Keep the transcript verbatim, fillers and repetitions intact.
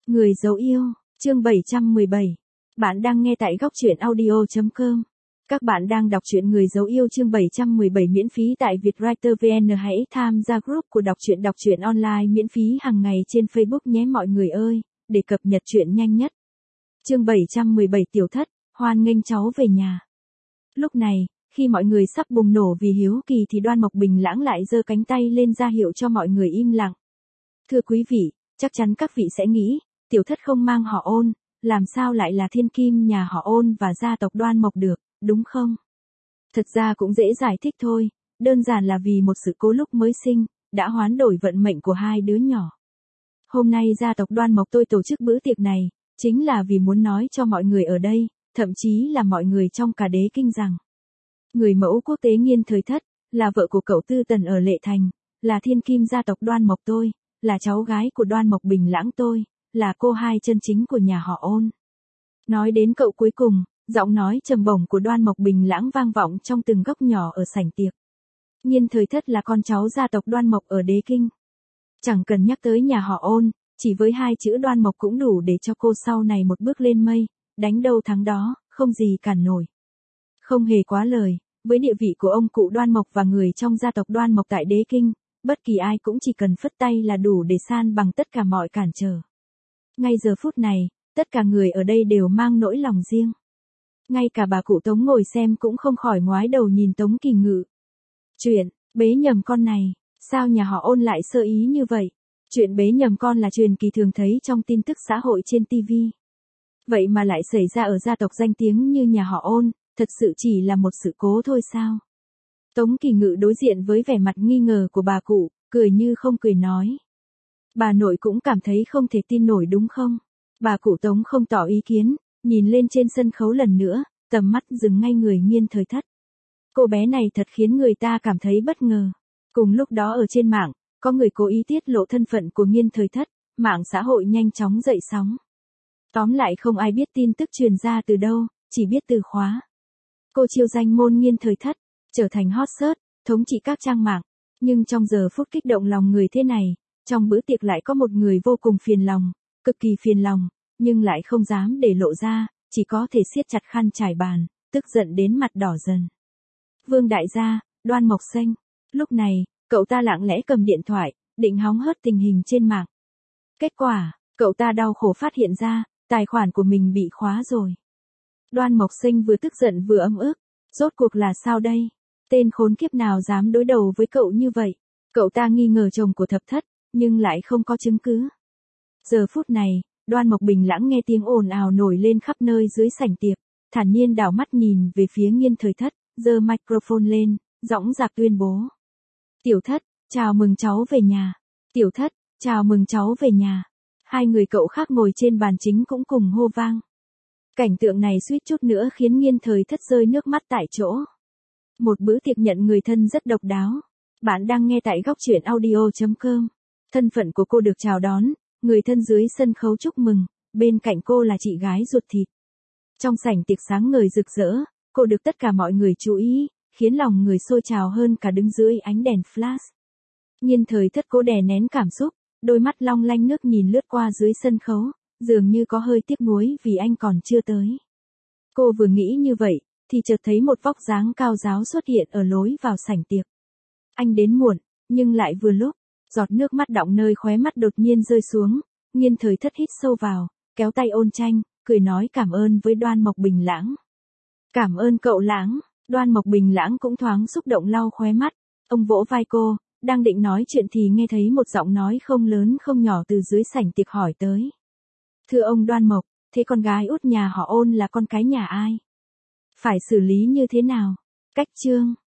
Người dấu yêu, chương bảy trăm mười bảy. Bạn đang nghe tại góc truyện audio chấm com. Các bạn đang đọc truyện Người dấu yêu chương bảy trăm mười bảy miễn phí tại Vietwriter vê en. Hãy tham gia group của đọc truyện đọc truyện online miễn phí hàng ngày trên Facebook nhé mọi người ơi, để cập nhật truyện nhanh nhất. Chương bảy trăm mười bảy Tiểu thất, hoan nghênh cháu về nhà. Lúc này, khi mọi người sắp bùng nổ vì hiếu kỳ thì Đoan Mộc Bình Lãng lại giơ cánh tay lên ra hiệu cho mọi người im lặng. Thưa quý vị, chắc chắn các vị sẽ nghĩ, Tiểu thất không mang họ Ôn, làm sao lại là thiên kim nhà họ Ôn và gia tộc Đoan Mộc được, đúng không? Thật ra cũng dễ giải thích thôi, đơn giản là vì một sự cố lúc mới sinh, đã hoán đổi vận mệnh của hai đứa nhỏ. Hôm nay gia tộc Đoan Mộc tôi tổ chức bữa tiệc này, chính là vì muốn nói cho mọi người ở đây, thậm chí là mọi người trong cả đế kinh rằng, người mẫu quốc tế Nghiên Thời Thất, là vợ của cậu Tư Tần ở Lệ Thành, là thiên kim gia tộc Đoan Mộc tôi, là cháu gái của Đoan Mộc Bình Lãng tôi, là cô hai chân chính của nhà họ Ôn. Nói đến cậu cuối cùng, giọng nói trầm bổng của Đoan Mộc Bình Lãng vang vọng trong từng góc nhỏ ở sảnh tiệc. Nghiên Thời Thất là con cháu gia tộc Đoan Mộc ở đế kinh. Chẳng cần nhắc tới nhà họ Ôn, chỉ với hai chữ Đoan Mộc cũng đủ để cho cô sau này một bước lên mây, đánh đâu thắng đó, không gì cản nổi. Không hề quá lời, với địa vị của ông cụ Đoan Mộc và người trong gia tộc Đoan Mộc tại đế kinh, bất kỳ ai cũng chỉ cần phất tay là đủ để san bằng tất cả mọi cản trở. Ngay giờ phút này, tất cả người ở đây đều mang nỗi lòng riêng. Ngay cả bà cụ Tống ngồi xem cũng không khỏi ngoái đầu nhìn Tống Kỳ Ngự. Chuyện, bế nhầm con này, sao nhà họ Ôn lại sơ ý như vậy? Chuyện bế nhầm con là truyền kỳ thường thấy trong tin tức xã hội trên ti vi. Vậy mà lại xảy ra ở gia tộc danh tiếng như nhà họ Ôn, thật sự chỉ là một sự cố thôi sao? Tống Kỳ Ngự đối diện với vẻ mặt nghi ngờ của bà cụ, cười như không cười nói. Bà nội cũng cảm thấy không thể tin nổi đúng không? Bà cụ Tống không tỏ ý kiến, nhìn lên trên sân khấu lần nữa, tầm mắt dừng ngay người Nghiên Thời Thất. Cô bé này thật khiến người ta cảm thấy bất ngờ. Cùng lúc đó ở trên mạng, có người cố ý tiết lộ thân phận của Nghiên Thời Thất, mạng xã hội nhanh chóng dậy sóng. Tóm lại không ai biết tin tức truyền ra từ đâu, chỉ biết từ khóa. Cô chiêu danh môn Nghiên Thời Thất, trở thành hot search, thống trị các trang mạng. Nhưng trong giờ phút kích động lòng người thế này, trong bữa tiệc lại có một người vô cùng phiền lòng, cực kỳ phiền lòng, nhưng lại không dám để lộ ra, chỉ có thể siết chặt khăn trải bàn, tức giận đến mặt đỏ dần. Vương đại gia, Đoan Mộc Xanh. Lúc này, cậu ta lặng lẽ cầm điện thoại, định hóng hớt tình hình trên mạng. Kết quả, cậu ta đau khổ phát hiện ra, tài khoản của mình bị khóa rồi. Đoan Mộc Xanh vừa tức giận vừa ấm ức, rốt cuộc là sao đây? Tên khốn kiếp nào dám đối đầu với cậu như vậy? Cậu ta nghi ngờ chồng của Thập Thất, nhưng lại không có chứng cứ. Giờ phút này, Đoan Mộc Bình Lãng nghe tiếng ồn ào nổi lên khắp nơi dưới sảnh tiệc, thản nhiên đảo mắt nhìn về phía Nghiên Thời Thất, giơ microphone lên, dõng dạc tuyên bố. Tiểu Thất, chào mừng cháu về nhà. Tiểu Thất, chào mừng cháu về nhà. Hai người cậu khác ngồi trên bàn chính cũng cùng hô vang. Cảnh tượng này suýt chút nữa khiến Nghiên Thời Thất rơi nước mắt tại chỗ. Một bữa tiệc nhận người thân rất độc đáo. Bạn đang nghe tại góc truyện audio chấm com. Thân phận của cô được chào đón, người thân dưới sân khấu chúc mừng, bên cạnh cô là chị gái ruột thịt. Trong sảnh tiệc sáng ngời rực rỡ, cô được tất cả mọi người chú ý, khiến lòng người sôi trào hơn cả đứng dưới ánh đèn flash. Nghiên Thời Thất cố đè nén cảm xúc, đôi mắt long lanh nước nhìn lướt qua dưới sân khấu, dường như có hơi tiếc nuối vì anh còn chưa tới. Cô vừa nghĩ như vậy, thì chợt thấy một vóc dáng cao ráo xuất hiện ở lối vào sảnh tiệc. Anh đến muộn, nhưng lại vừa lúc, giọt nước mắt đọng nơi khóe mắt đột nhiên rơi xuống, Nghiên Thời Thất hít sâu vào, kéo tay Ôn Tranh, cười nói cảm ơn với Đoan Mộc Bình Lãng. Cảm ơn cậu Lãng. Đoan Mộc Bình Lãng cũng thoáng xúc động lau khóe mắt, ông vỗ vai cô, đang định nói chuyện thì nghe thấy một giọng nói không lớn không nhỏ từ dưới sảnh tiệc hỏi tới. Thưa ông Đoan Mộc, thế con gái út nhà họ Ôn là con cái nhà ai? Phải xử lý như thế nào? Cách chương.